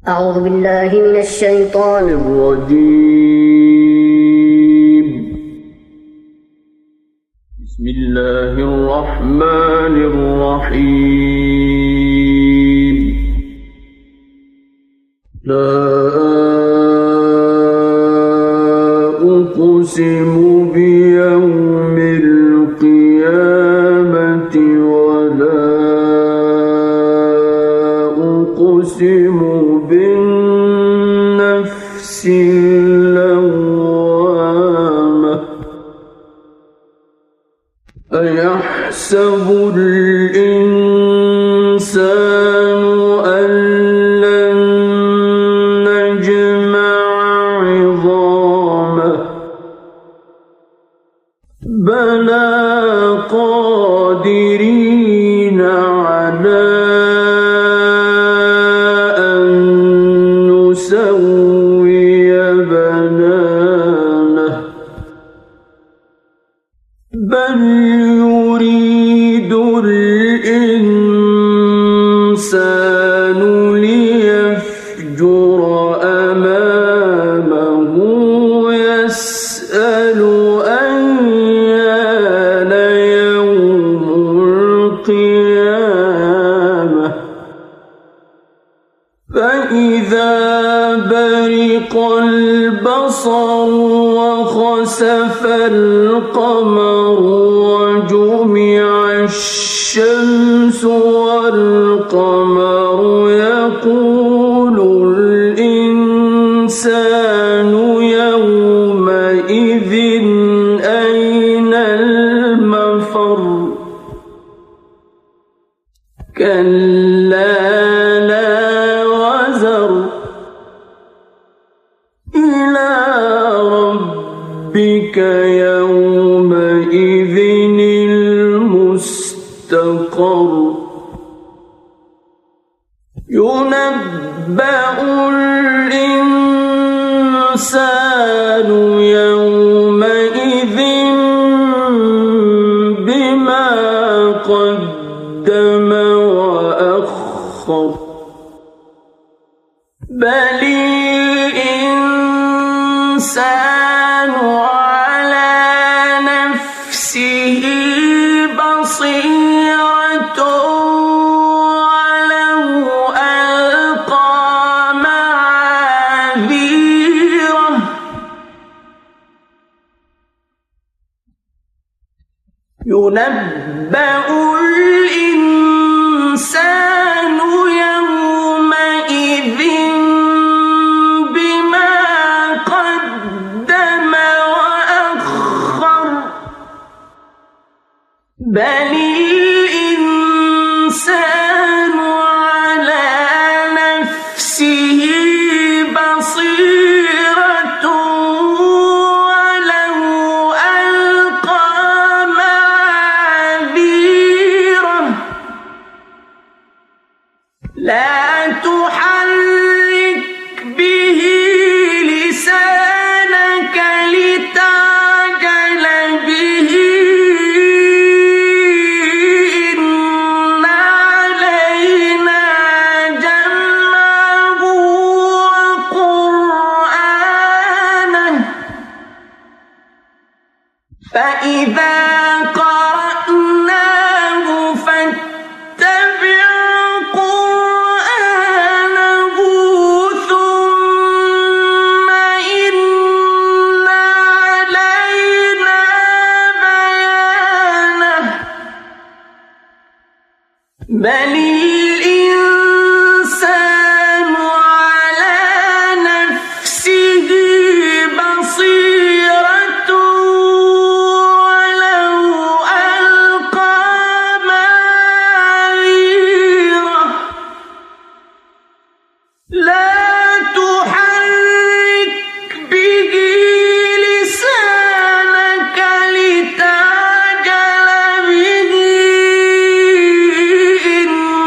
أعوذ بالله من الشيطان الرجيم. بسم الله الرحمن الرحيم. لا أقسم بيوم القيامة ولا أقسم بالنفس اللوامة. أيحسب الإنسان أن لن نجمع عظامه بلى قادرين على أن نسوي بنانه بل يريد الإنسان ليفجر أمامه يسأل أيان يوم القيامة فإذا برق البصر وخسف القمر وجمع الشمس والقمر يقول الإنسان يومئذ أين المفر كلا لا وزر إلى ربك يومئذ المستقر ينبأ الإنسان يومئذ بما قدم وأخر بل الإنسان على نفسه بصيرة ولو ألقى معاذيره ينبأ الإنسان يومئذ بما قدم وأخر بل الإنسان على نفسه بصيرة ولو ألقى معاذيره لا تحرك به لسانك لتعجل به إن علينا جمعه وقرآنه فإذا قرأناه فاتبع قرآنه ثم إن علينا بيانه بل الإنسان على نفسه بصيرة ولو ألقى معاذيره لا تحرك به لسانك لتعجل به إن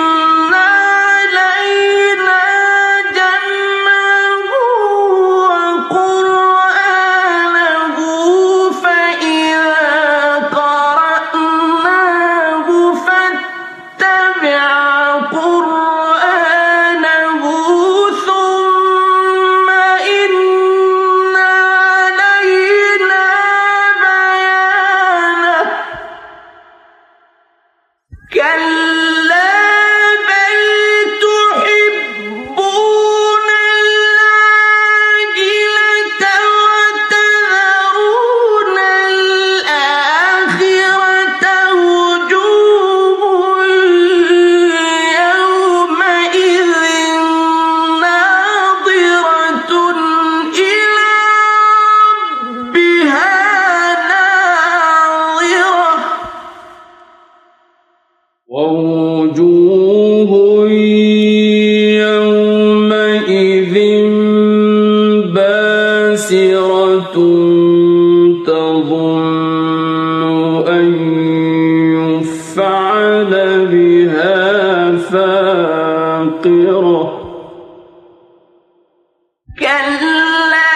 كلا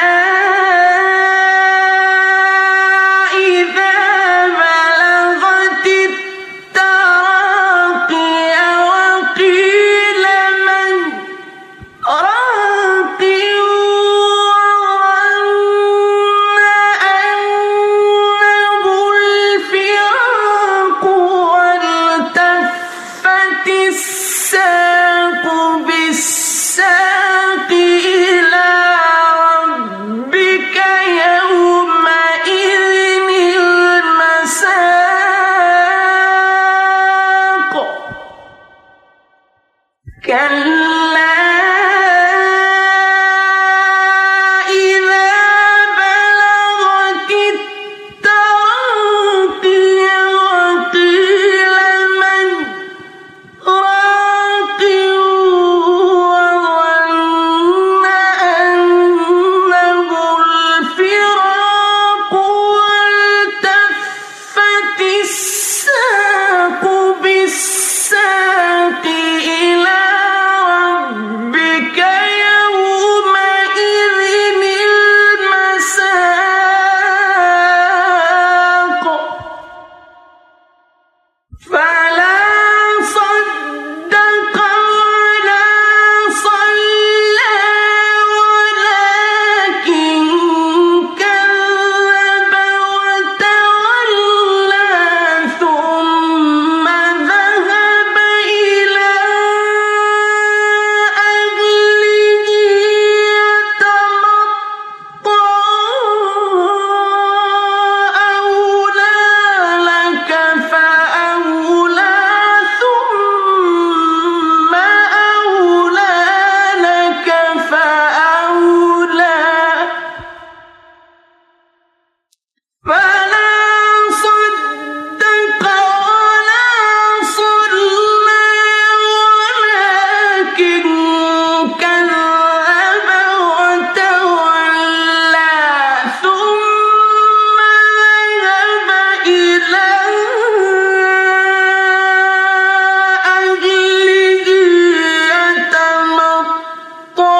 إذا بلغت التراقي وقيل من راق وظن أنه الفراق والتفت الساق بالساق إلى ربك يومئذ المساق كلا إذا بلغت التراقي وقيل من راق وظن أنه الفراق والتفت الساق بالساق إلى ربك يومئذ المساق فلا صدق ولا صلى ولكن كذب وتولى ثم ذهب إلى أهله يتمطى أولى لك فأولى ثم أولى لك فأولى فلا صدق ولا صلى ولكن كذب وتولى ثم ذهب إلى أهله يتمطى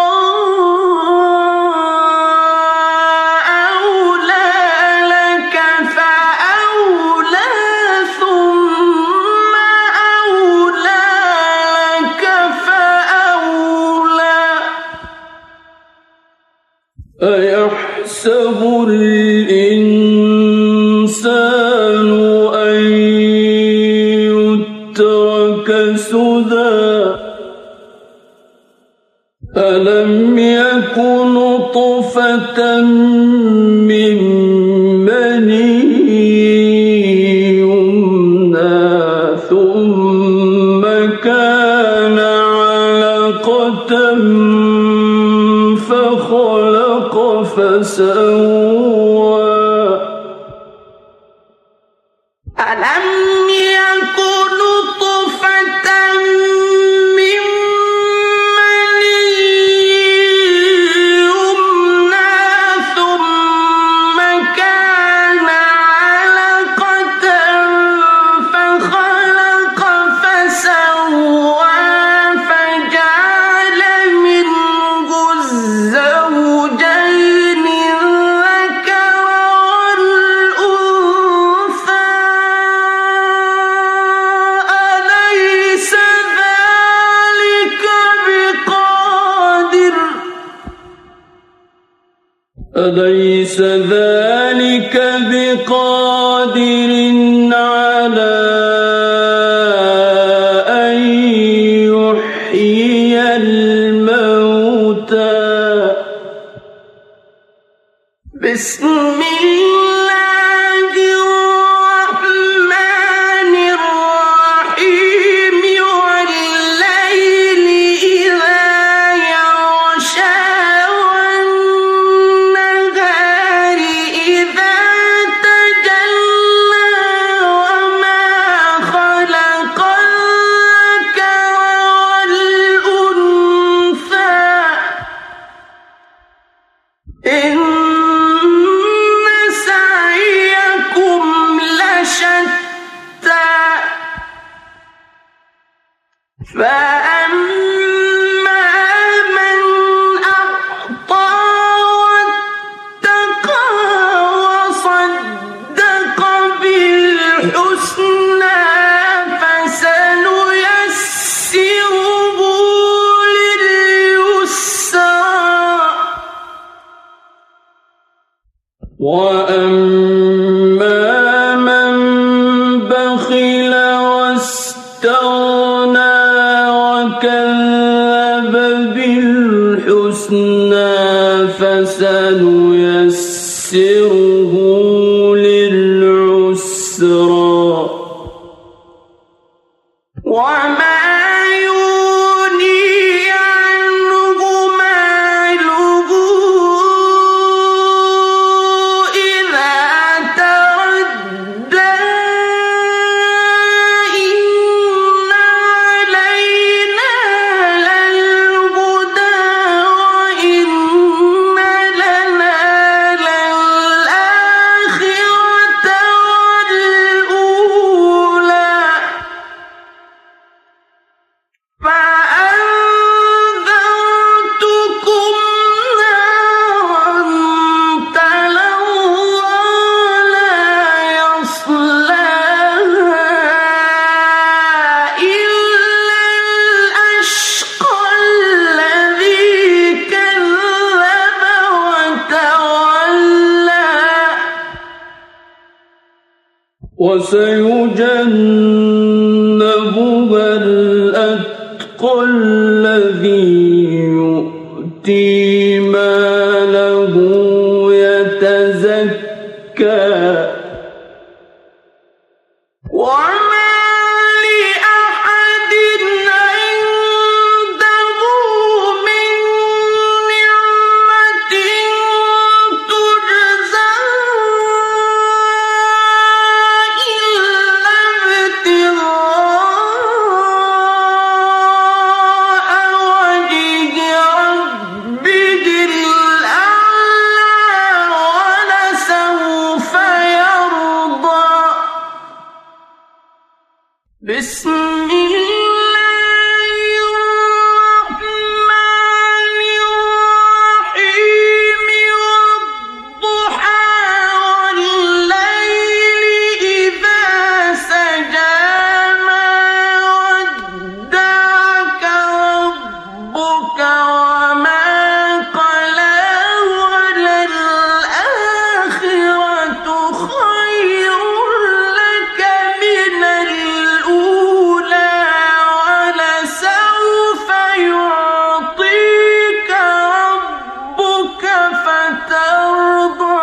أولى لك فأولى ثم أولى لك فأولى أيحسب الإنسان أن يترك سدى ألم يكن نطفة من مني يمنى ثم كان علقة فخلق فسوى ألم يكن نطفة من مني يمنى ثم كان علقة فخلق فسوى فجعل منه الزوجين الذكر والأنثى أليس ذلك بقادر على أن يحيي الموتى بسم الله الرحمن الرحيم والليل إذا يغشى والنهار إذا تجلى وما خلق الذكر والأنثى إن وأما من بخل واستغنى وكذب بالحسنى فسنيسره للعسرى وما يغني عنه ماله إذا تردى إن علينا للهدى وإن لنا للآخرة والأولى فأنذرتكم نارا تلظى لا يصلاها إلا الأشقى الذي كذب وتولى وسيجنبها الأتقى الذي يؤتي ماله يتزكى وما لأحد عنده من نعمة تجزى إلا ابتغاء وجه ربه الأعلى ولسوف يرضى بسم الله الرحمن الرحيم والضحى والليل إذا سجى ما ودعك ربك وما قلى وللآخرة خير لك من الأولى ولسوف يعطيك ربك فترضى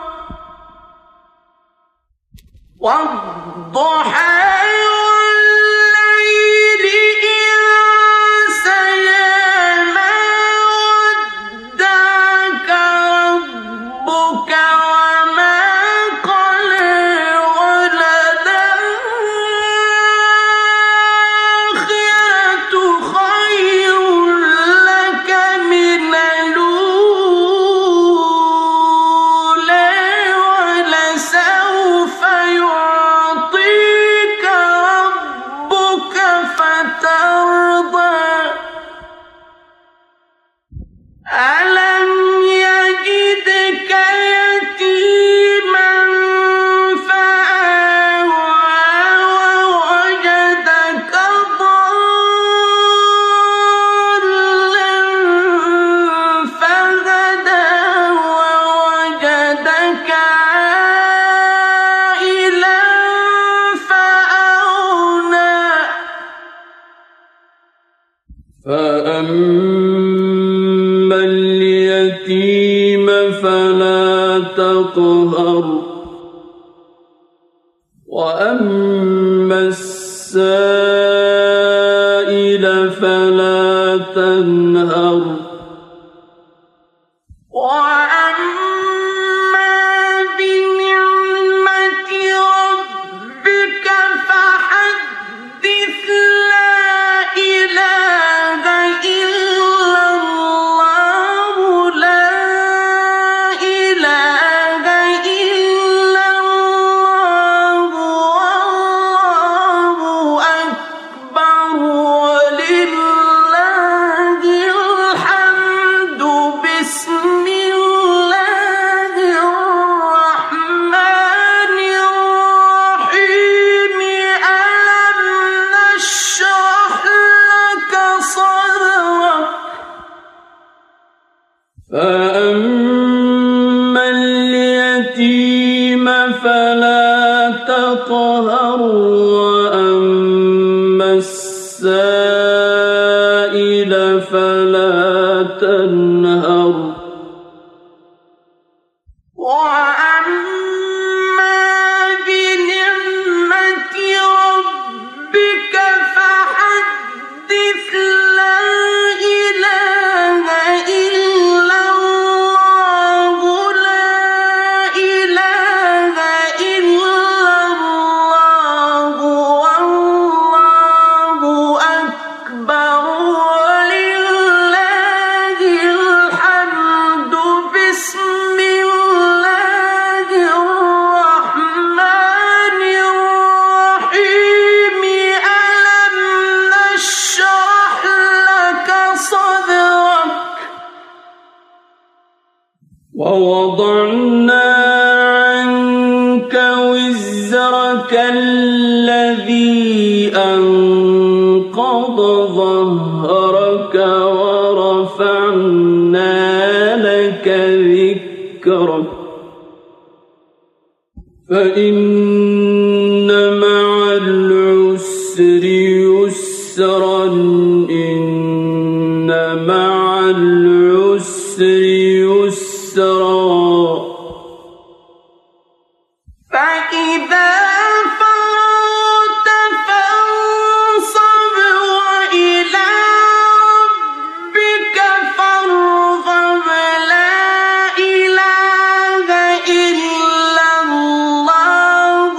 والضحى والليل إذا سجى ما ودعك ربك وما قلى وللآخرة خير لك من الأولى ولسوف يعطيك ربك فترضى ألم يجدك يتيما فآوى ووجدك ضالا فهدى ووجدك عائلا فأغنى فأما اليتيم فلا تقهر وأما السائل فلا تنهر وأما بنعمة ربك فحدث لا إله إلا الله لا إله إلا الله والله أكبر ولله الحمد بسم الله الرحمن الرحيم ألم نشرح لك صدرك فأما اليتيم السائل فلا تنهر ووضعنا عنك وزرك الذي أنقض ظهرك ورفعنا لك ذكرك فإن مع العسر يسرا إن مع العسر يسرا فإذا فرغت فانصب وإلى ربك فارغب لا إله إلا الله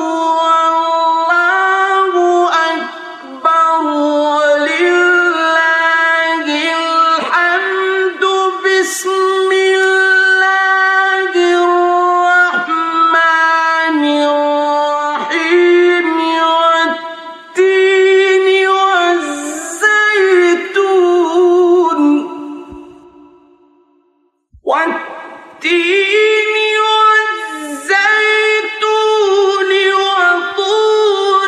والله أكبر ولله الحمد بسم الله الرحمن الرحيم والتين والزيتون وطور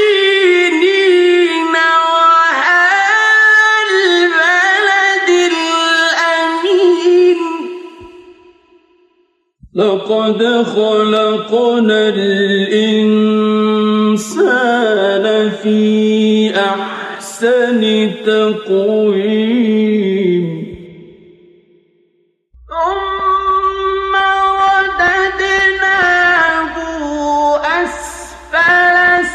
سينين وهذا البلد الأمين لقد خلقنا الإنسان في أحسن تقويم ثم رددناه أسفل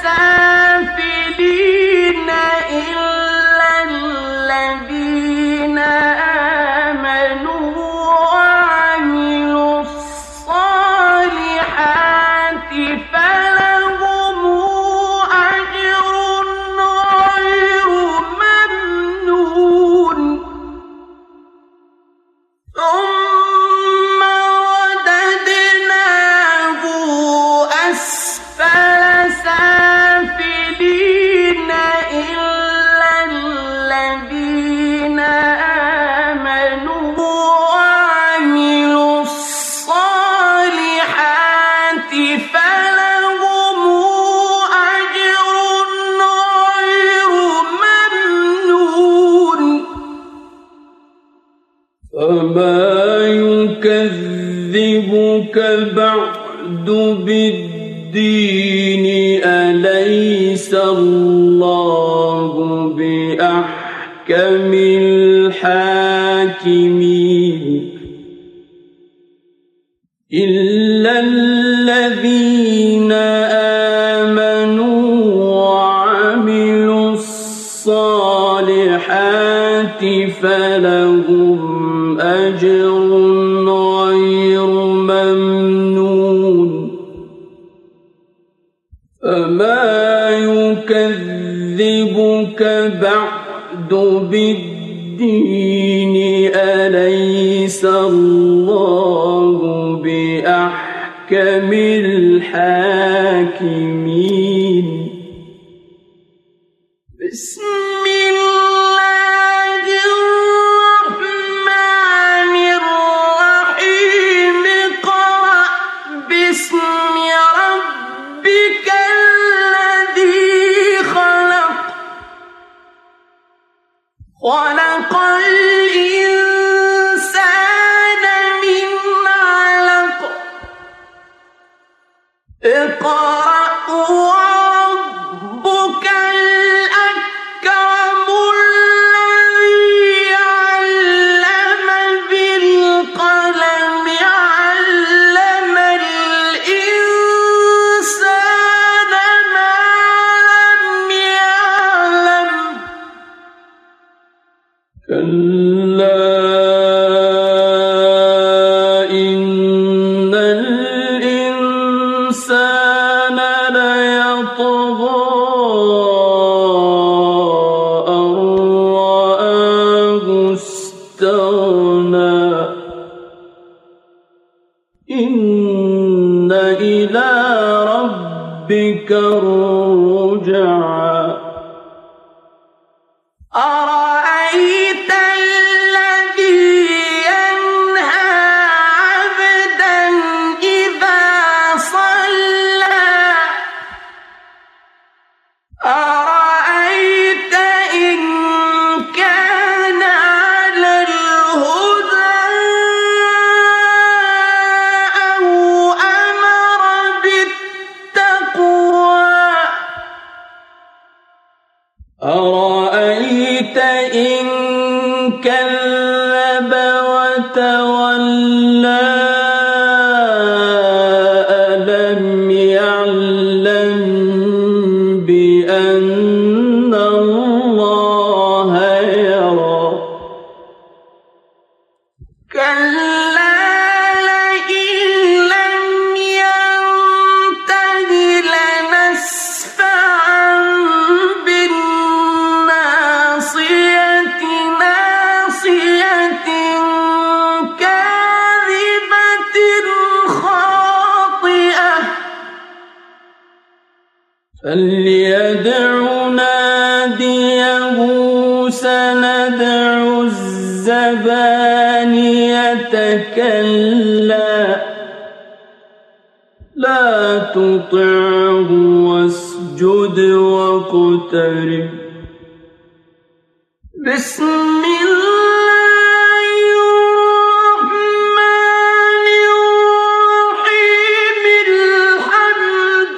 سافلين إلا الذين آمنوا وعملوا الصالحات فلهم أجر غير ممنون ثم رددناه أسفل سافلين إلا الذين آمنوا وعملوا الصالحات فلهم أجر غير ممنون فما يكذبك بعد بالدين أليس الله بأحكم الحاكمين إلا الذين آمنوا وعملوا الصالحات فلهم أجر غير ممنون فما يكذبك بعد بالدين أليس الله بأحكم الحاكمين بسم الله الرحمن الرحيم اقرأ باسم ربك الذي خلق خلق الإنسان من علق اقرأ وربك الأكرم ربك الرجعى أرأيت الذي ينهى عبدا إذا صلى أرأيت إن كان على الهدى أو أمر بالتقوى أرأيت إن كذب وتولى ألم يعلم بأن الله يرى كلا لئن لم ينته لنسفعا بالناصية ناصية كاذبة خاطئة فليدع ناديه سندع الزبانية كلا لا تطعه واسجد واقترب بسم الله الرحمن الرحيم الحمد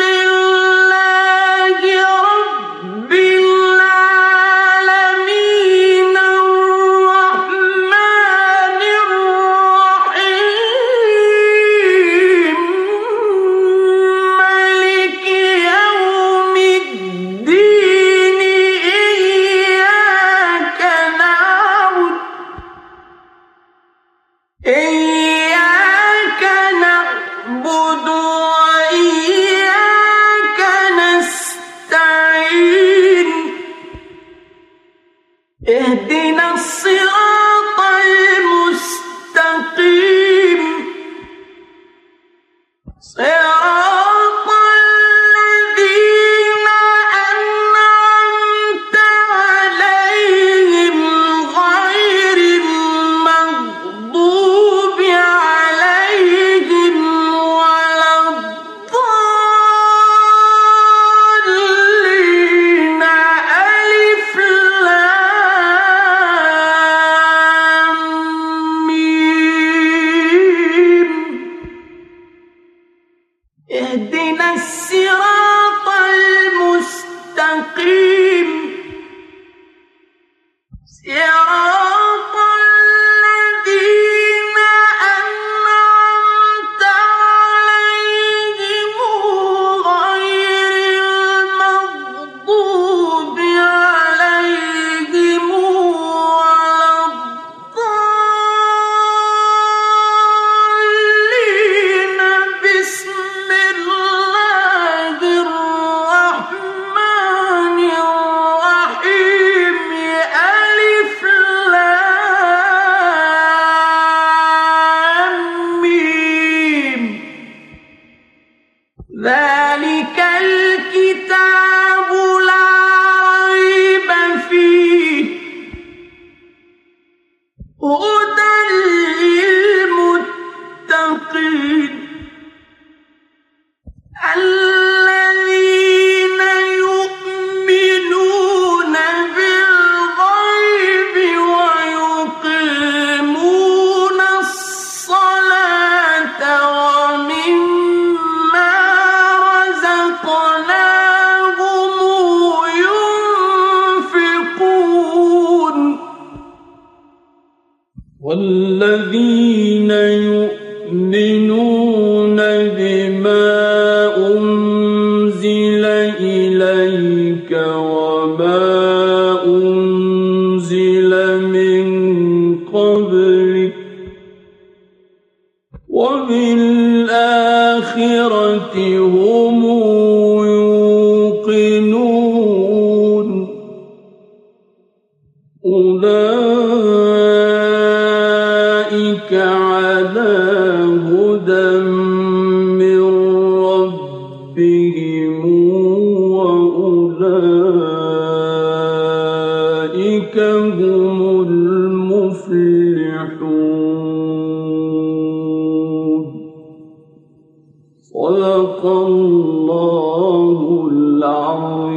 لله رب العالمين الرحمن الرحيم مالك يوم الدين إياك نعبد وإياك نستعين اهدنا الصراط المستقيم صراط الذين أنعمت عليهم غير المغضوب عليهم ولا الضالين ألف لام ميم اهدنا الصراط المستقيم صراط الذين أنعمت عليهم غير المغضوب عليهم ولا الضالين بسم الله الرحمن الرحيم ألف لام ميم ذلك الكتاب لا ريب فيه هدى للمتقين الذين يؤمنون بالغيب ويقيمون الصلاة ومما رزقناهم ينفقون والذين يؤمنون بما أنزل إليك وما أنزل من قبلك وبالآخرة هم يوقنون أولئك على هدى من ربهم ربهم وأولئك هم المفلحون. صدق الله العظيم.